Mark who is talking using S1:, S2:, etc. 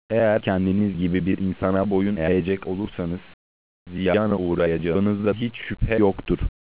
S1: Eğer kendiniz gibi bir insana boyun eğecek olursanız, ziyana uğrayacağınızda hiç şüphe yoktur.